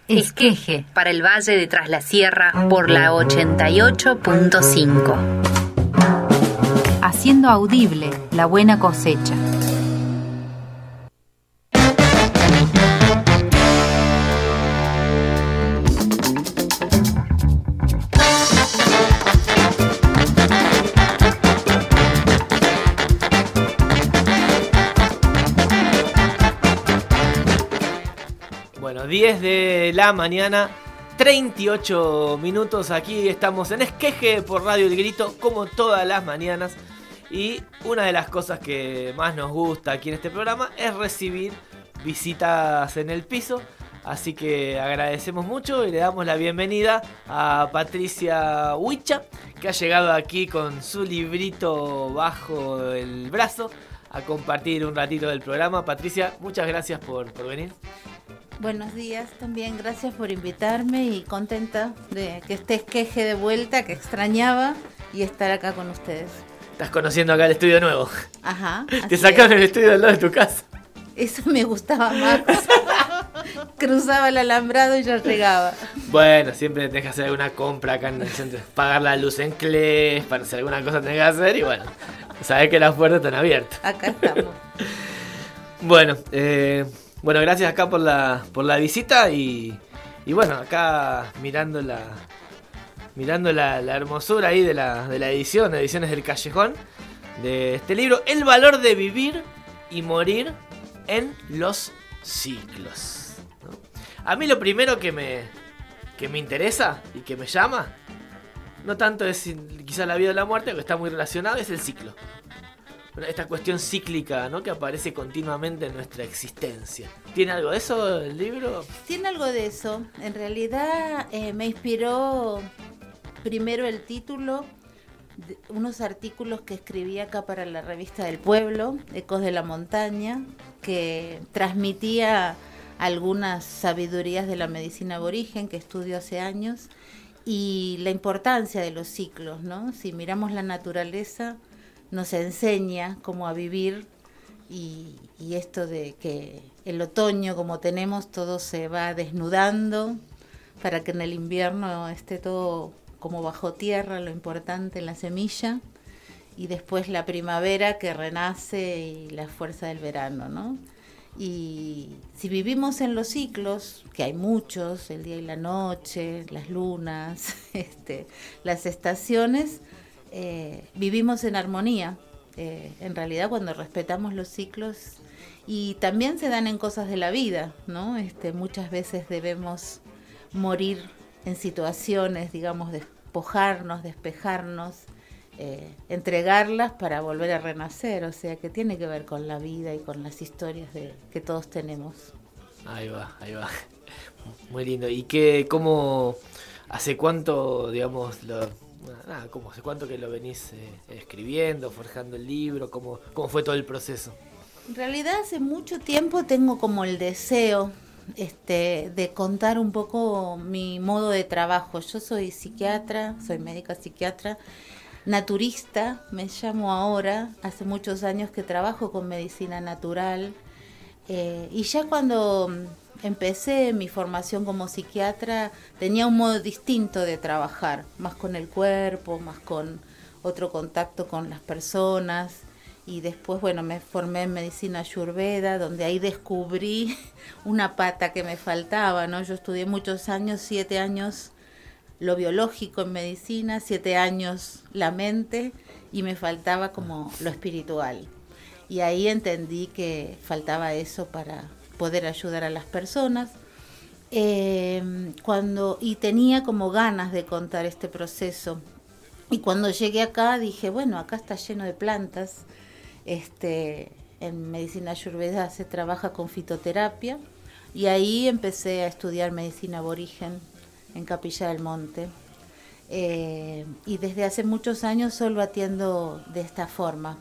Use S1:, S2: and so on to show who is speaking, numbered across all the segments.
S1: Esqueje, para el Valle de Tras la Sierra, por la 88.5. Haciendo audible la buena cosecha.
S2: Bueno, 10 de la mañana, 38 minutos. Aquí estamos en Esqueje por Radio El Grito, como todas las mañanas. Y una de las cosas que más nos gusta aquí en este programa es recibir visitas en el piso. Así que agradecemos mucho y le damos la bienvenida a Patricia Huicha, que ha llegado aquí con su librito bajo el brazo a compartir un ratito del programa. Patricia, muchas gracias por venir.
S3: Buenos días también, gracias por invitarme y contenta de que esté Esqueje de vuelta, que extrañaba, y estar acá con ustedes.
S2: Estás conociendo acá el estudio nuevo.
S3: Ajá.
S2: Te sacaron el estudio al lado de tu casa.
S3: Eso me gustaba más. Cruzaba el alambrado y ya llegaba.
S2: Bueno, siempre tenés que hacer alguna compra acá en el centro. Pagar la luz en CLES, para hacer alguna cosa tenés que hacer y bueno, sabés que las puertas están abiertas.
S3: Acá estamos.
S2: Bueno, gracias acá por la visita y bueno, acá mirando la hermosura ahí de la edición, Ediciones del Callejón, de este libro, El valor de vivir y morir en los ciclos, ¿no? A mí lo primero que me interesa y que me llama, no tanto es quizá la vida o la muerte, que está muy relacionado, es el ciclo. Esta cuestión cíclica, ¿no?, que aparece continuamente en nuestra existencia. ¿Tiene algo de eso el libro?
S3: Tiene algo de eso. En realidad me inspiró primero el título, de unos artículos que escribí acá para la revista del Pueblo, Ecos de la Montaña, que transmitía algunas sabidurías de la medicina aborigen que estudio hace años, y la importancia de los ciclos, ¿no? Si miramos la naturaleza, nos enseña cómo a vivir, y esto de que el otoño, como tenemos, todo se va desnudando para que en el invierno esté todo como bajo tierra, lo importante, la semilla, y después la primavera que renace y la fuerza del verano, ¿no? Y si vivimos en los ciclos, que hay muchos, el día y la noche, las lunas, las estaciones, vivimos en armonía. En realidad, cuando respetamos los ciclos, y también se dan en cosas de la vida, ¿no? Muchas veces debemos morir en situaciones, digamos, despojarnos, despejarnos, entregarlas para volver a renacer. O sea, que tiene que ver con la vida y con las historias que todos tenemos.
S2: Ahí va. Muy lindo. ¿Y hace cuánto, digamos, hace cuánto que lo venís escribiendo, forjando el libro? ¿Cómo fue todo el proceso?
S3: En realidad hace mucho tiempo tengo como el deseo de contar un poco mi modo de trabajo. Yo soy psiquiatra, soy médica psiquiatra, naturista, me llamo ahora. Hace muchos años que trabajo con medicina natural, y ya cuando empecé mi formación como psiquiatra tenía un modo distinto de trabajar, más con el cuerpo, más con otro contacto con las personas. Y después, me formé en medicina ayurveda, donde ahí descubrí una pata que me faltaba, ¿no? Yo estudié muchos años, 7 años lo biológico en medicina, 7 años la mente, y me faltaba como lo espiritual. Y ahí entendí que faltaba eso para poder ayudar a las personas. Y tenía como ganas de contar este proceso. Y cuando llegué acá dije, acá está lleno de plantas. En medicina ayurveda se trabaja con fitoterapia, y ahí empecé a estudiar medicina aborigen en Capilla del Monte, y desde hace muchos años solo atiendo de esta forma,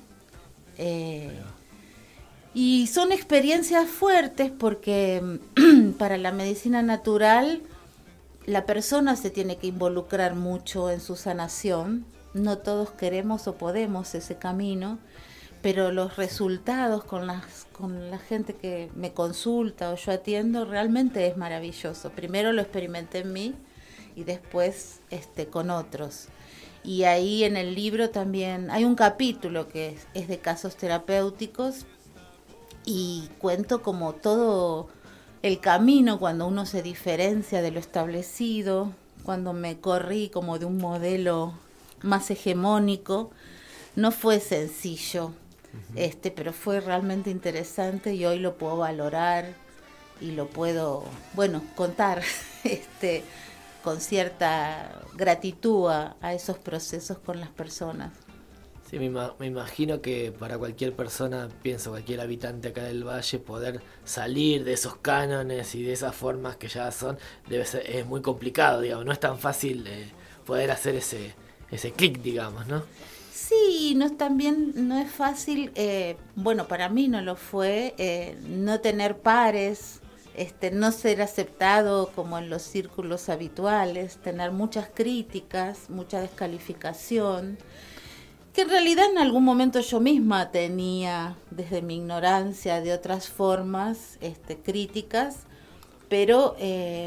S3: y son experiencias fuertes porque para la medicina natural la persona se tiene que involucrar mucho en su sanación. No todos queremos o podemos ese camino, pero los resultados con la gente que me consulta o yo atiendo realmente es maravilloso. Primero lo experimenté en mí y después con otros. Y ahí en el libro también hay un capítulo que es de casos terapéuticos y cuento como todo el camino cuando uno se diferencia de lo establecido, cuando me corrí como de un modelo más hegemónico. No fue sencillo, pero fue realmente interesante y hoy lo puedo valorar y lo puedo, contar con cierta gratitud a esos procesos con las personas.
S2: Sí, me imagino que para cualquier persona, cualquier habitante acá del Valle, poder salir de esos cánones y de esas formas que ya son, es muy complicado, digamos, no es tan fácil poder hacer ese clic, digamos, ¿no?
S3: Sí, también no es fácil, para mí no lo fue, no tener pares, no ser aceptado como en los círculos habituales, tener muchas críticas, mucha descalificación, que en realidad en algún momento yo misma tenía, desde mi ignorancia, de otras formas críticas, pero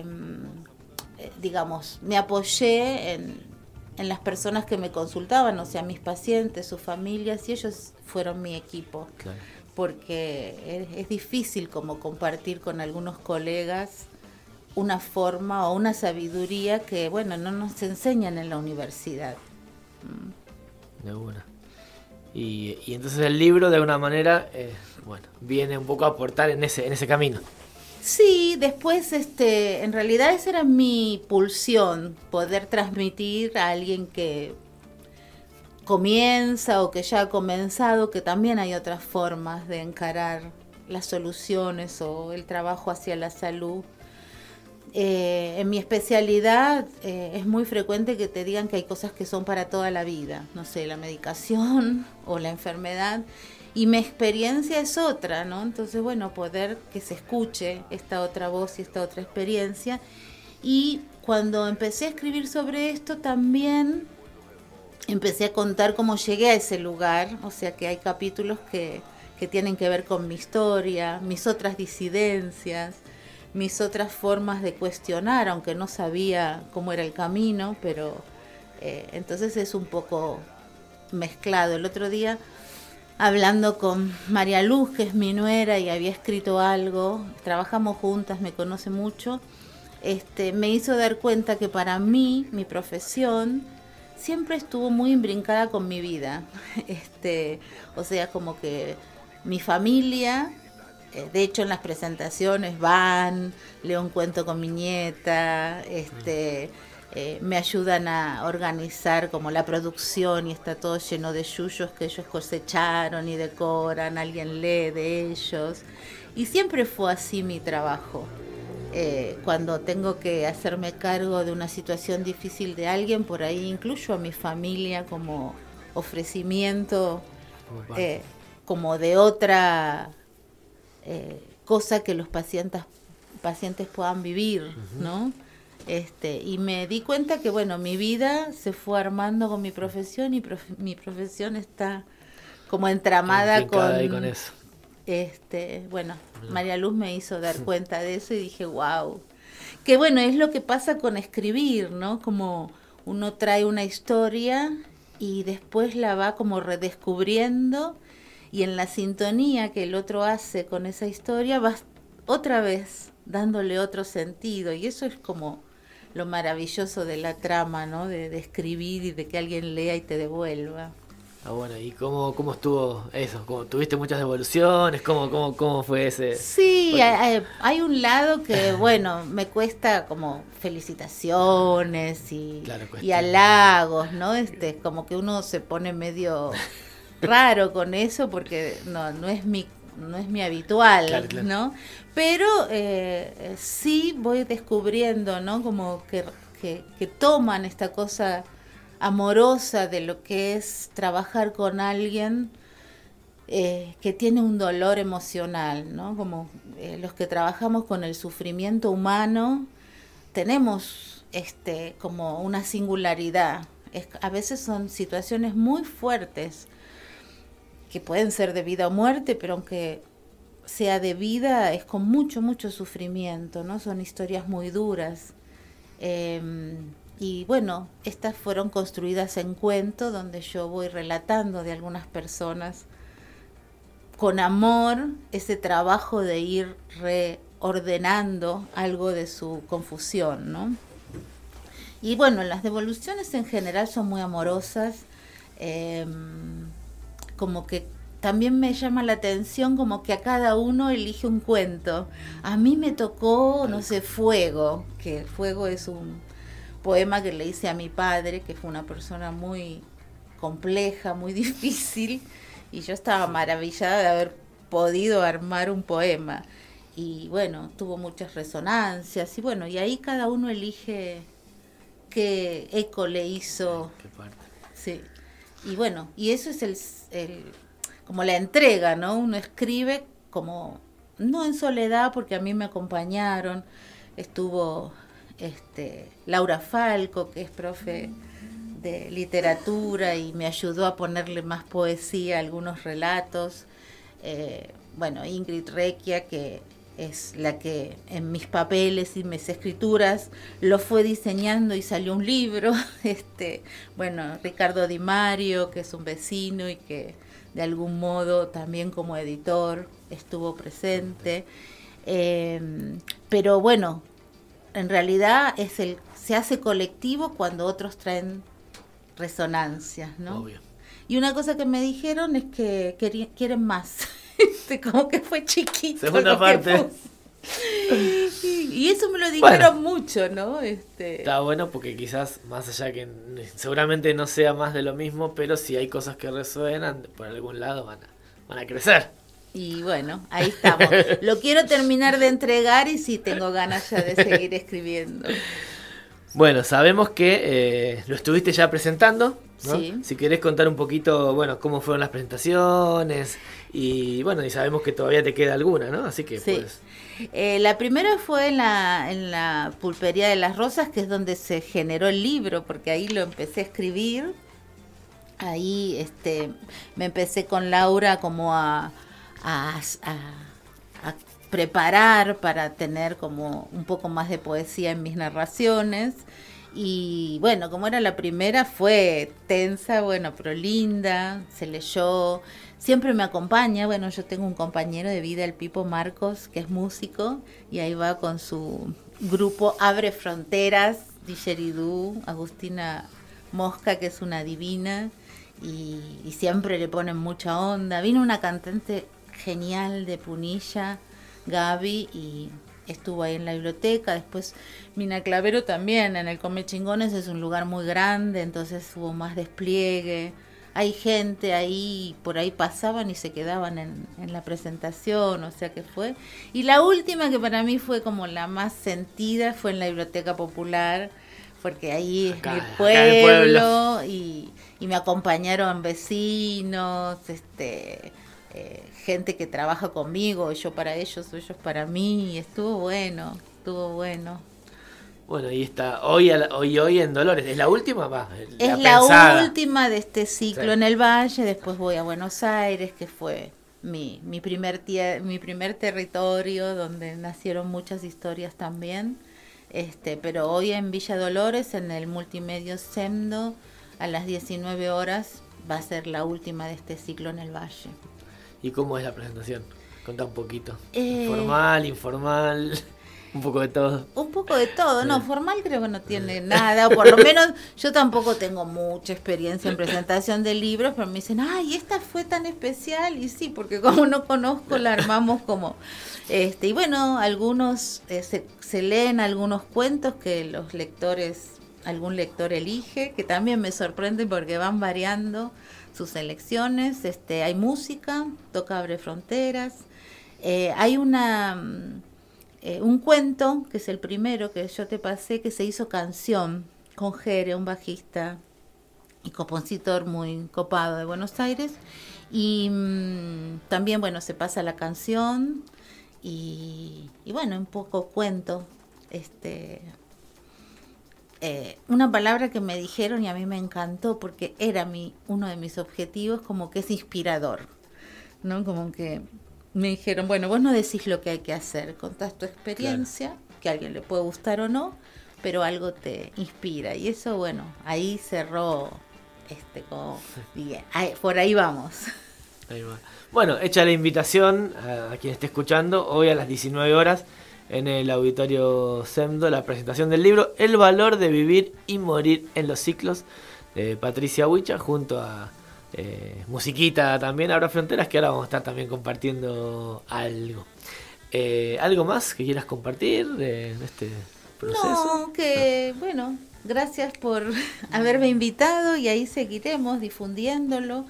S3: me apoyé en las personas que me consultaban, o sea, mis pacientes, sus familias, y ellos fueron mi equipo.
S2: Claro.
S3: Porque es difícil como compartir con algunos colegas una forma o una sabiduría que, no nos enseñan en la universidad.
S2: De una. Y entonces el libro, de alguna manera, viene un poco a aportar en ese camino.
S3: Sí, después, en realidad esa era mi pulsión, poder transmitir a alguien que comienza o que ya ha comenzado, que también hay otras formas de encarar las soluciones o el trabajo hacia la salud. En mi especialidad es muy frecuente que te digan que hay cosas que son para toda la vida, no sé, la medicación o la enfermedad, y mi experiencia es otra, ¿no? Entonces, poder que se escuche esta otra voz y esta otra experiencia. Y cuando empecé a escribir sobre esto también empecé a contar cómo llegué a ese lugar, o sea que hay capítulos que tienen que ver con mi historia, mis otras disidencias, mis otras formas de cuestionar, aunque no sabía cómo era el camino, pero entonces es un poco mezclado. El otro día, hablando con María Luz, que es mi nuera y había escrito algo, trabajamos juntas, me conoce mucho, me hizo dar cuenta que para mí, mi profesión, siempre estuvo muy imbrincada con mi vida. O sea, como que mi familia, de hecho en las presentaciones leo un cuento con mi nieta, me ayudan a organizar como la producción y está todo lleno de yuyos que ellos cosecharon y decoran, alguien lee de ellos. Y siempre fue así mi trabajo. Cuando tengo que hacerme cargo de una situación difícil de alguien, por ahí incluyo a mi familia como ofrecimiento, como de otra cosa que los pacientes puedan vivir, ¿no? Y me di cuenta que, mi vida se fue armando con mi profesión y mi profesión está como entramada con
S2: eso.
S3: María Luz me hizo dar cuenta de eso y dije, wow. Que es lo que pasa con escribir, ¿no? Como uno trae una historia y después la va como redescubriendo y en la sintonía que el otro hace con esa historia vas otra vez dándole otro sentido y eso es como lo maravilloso de la trama, ¿no? De escribir y de que alguien lea y te devuelva.
S2: Ah, bueno, ¿y cómo estuvo eso? ¿Tuviste muchas devoluciones? ¿Cómo fue ese?
S3: Sí, hay un lado que, me cuesta como felicitaciones y halagos, ¿no? Como que uno se pone medio raro con eso porque no es mi habitual, claro. ¿No? Pero sí voy descubriendo, ¿no? Como que toman esta cosa amorosa de lo que es trabajar con alguien que tiene un dolor emocional, ¿no? Como los que trabajamos con el sufrimiento humano tenemos como una singularidad. A veces son situaciones muy fuertes que pueden ser de vida o muerte, pero aunque sea de vida, es con mucho, mucho sufrimiento, ¿no? Son historias muy duras. Y bueno, estas fueron construidas en cuento, donde yo voy relatando de algunas personas con amor ese trabajo de ir reordenando algo de su confusión, ¿no? Y bueno, las devoluciones en general son muy amorosas, como que también me llama la atención como que a cada uno elige un cuento. A mí me tocó, no sé, Fuego, que Fuego es un poema que le hice a mi padre, que fue una persona muy compleja, muy difícil, y yo estaba maravillada de haber podido armar un poema. Y bueno, tuvo muchas resonancias, y bueno, y ahí cada uno elige qué eco le hizo.
S2: Qué parte.
S3: Sí. Y bueno, y eso es como la entrega, ¿no? Uno escribe como, no en soledad, porque a mí me acompañaron, estuvo Laura Falco, que es profe de literatura y me ayudó a ponerle más poesía a algunos relatos. Bueno, Ingrid Requia, que es la que en mis papeles y mis escrituras lo fue diseñando y salió un libro. Bueno, Ricardo Di Mario, que es un vecino y que de algún modo también como editor estuvo presente. Pero bueno, en realidad se hace colectivo cuando otros traen resonancias, ¿no?
S2: Obvio.
S3: Y una cosa que me dijeron es que quieren más. Como que fue chiquito.
S2: Segunda parte.
S3: Y eso me lo dijeron mucho, ¿no?
S2: Está bueno porque quizás, más allá que seguramente no sea más de lo mismo, pero si hay cosas que resuenan, por algún lado van a crecer.
S3: Y bueno, ahí estamos. Lo quiero terminar de entregar y sí tengo ganas ya de seguir escribiendo.
S2: Bueno, sabemos que lo estuviste ya presentando, ¿no?
S3: Sí.
S2: Si querés contar un poquito, bueno, cómo fueron las presentaciones y bueno, y sabemos que todavía te queda alguna, ¿no? Así que
S3: sí.
S2: pues...
S3: La primera fue en la Pulpería de las Rosas, que es donde se generó el libro, porque ahí lo empecé a escribir. Ahí me empecé con Laura como a preparar para tener como un poco más de poesía en mis narraciones. Y bueno, como era la primera, fue tensa, bueno, pero linda, se leyó, siempre me acompaña. Bueno, yo tengo un compañero de vida, el Pipo Marcos, que es músico, y ahí va con su grupo Abre Fronteras, Didgeridoo, Agustina Mosca, que es una divina, y siempre le ponen mucha onda. Vino una cantante genial de Punilla, Gaby, y estuvo ahí en la biblioteca. Después Mina Clavero también, en el Come Chingones es un lugar muy grande, entonces hubo más despliegue. Hay gente ahí, por ahí pasaban y se quedaban en la presentación, o sea que fue. Y la última, que para mí fue como la más sentida, fue en la Biblioteca Popular, porque ahí
S2: Acá,
S3: es mi
S2: acá
S3: pueblo, y me acompañaron vecinos, gente que trabaja conmigo, yo para ellos, ellos para mí, y estuvo bueno.
S2: Bueno, y está hoy en Dolores. ¿Es la última?
S3: Es la última de este ciclo, sí, en el Valle. Después voy a Buenos Aires, que fue mi primer territorio, donde nacieron muchas historias también. Pero hoy en Villa Dolores, en el Multimedio Semdo, a las 19 horas, va a ser la última de este ciclo en el Valle.
S2: ¿Y cómo es la presentación? Contá un poquito. Formal, informal, un poco de todo.
S3: Un poco de todo, no, formal creo que no tiene nada, por lo menos yo tampoco tengo mucha experiencia en presentación de libros, pero me dicen, ay, esta fue tan especial, y sí, porque como no conozco, la armamos como, y bueno, algunos, se leen algunos cuentos que los lectores, algún lector elige, que también me sorprende porque van variando sus elecciones. Hay música, toca Abre Fronteras, hay un cuento, que es el primero que yo te pasé, que se hizo canción con Jere, un bajista y compositor muy copado de Buenos Aires, y también, bueno, se pasa la canción y bueno, un poco cuento, una palabra que me dijeron y a mí me encantó porque era uno de mis objetivos, como que es inspirador. ¿no? Como que me dijeron, bueno, vos no decís lo que hay que hacer, contás tu experiencia, que a alguien le puede gustar o no, pero algo te inspira. Y eso, bueno, ahí cerró como bien, por ahí vamos.
S2: Ahí va. Bueno, hecha la invitación a quien esté escuchando, hoy a las 19 horas en el Auditorio Semdo, la presentación del libro El valor de vivir y morir en los ciclos, de Patricia Huicha, junto a musiquita también, Habrá Fronteras, que ahora vamos a estar también compartiendo algo. ¿Algo más que quieras compartir de este proceso?
S3: No, que bueno, gracias por haberme invitado y ahí seguiremos difundiéndolo.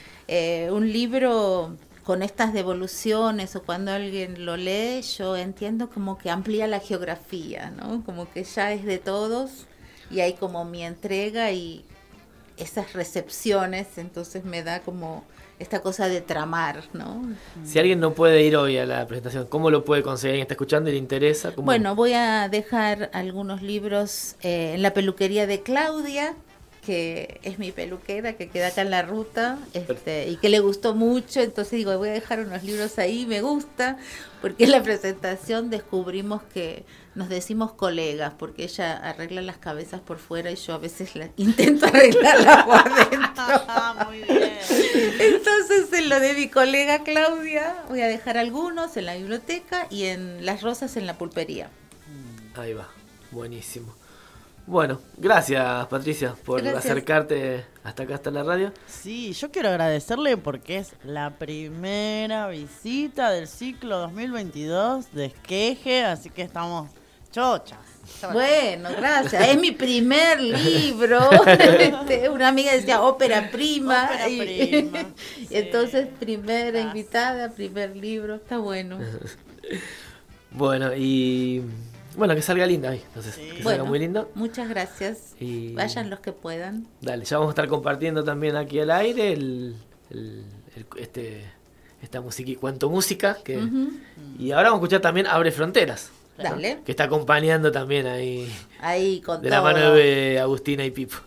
S3: Un libro con estas devoluciones o cuando alguien lo lee, yo entiendo como que amplía la geografía, ¿no? Como que ya es de todos y hay como mi entrega y esas recepciones, entonces me da como esta cosa de tramar, ¿no?
S2: Si alguien no puede ir hoy a la presentación, ¿cómo lo puede conseguir? ¿Alguien está escuchando y le interesa? ¿Cómo?
S3: Bueno, voy a dejar algunos libros en la peluquería de Claudia, que es mi peluquera, que queda acá en la ruta, y que le gustó mucho, entonces digo, voy a dejar unos libros ahí, me gusta, porque en la presentación descubrimos que nos decimos colegas, porque ella arregla las cabezas por fuera y yo a veces intento arreglarlas por dentro.
S4: Muy bien.
S3: Entonces en lo de mi colega Claudia voy a dejar algunos en la biblioteca y en Las Rosas en la pulpería.
S2: Ahí va, buenísimo. Bueno, gracias Patricia por acercarte hasta acá, hasta la radio.
S4: Sí, yo quiero agradecerle porque es la primera visita del ciclo 2022 de Esqueje, así que estamos chochas.
S3: Bueno, gracias. Es mi primer libro. Una amiga decía ópera prima.
S4: Ópera prima.
S3: Y entonces, primera invitada, primer libro. Está bueno.
S2: Bueno, y bueno, que salga lindo ahí. Entonces, que salga muy lindo.
S3: Muchas gracias. Y vayan los que puedan.
S2: Dale, ya vamos a estar compartiendo también aquí al aire esta musiquita, cuento música. Y ahora vamos a escuchar también Abre Fronteras.
S3: Dale.
S2: Que está acompañando también ahí
S3: con
S2: de la mano de Agustina y Pipo.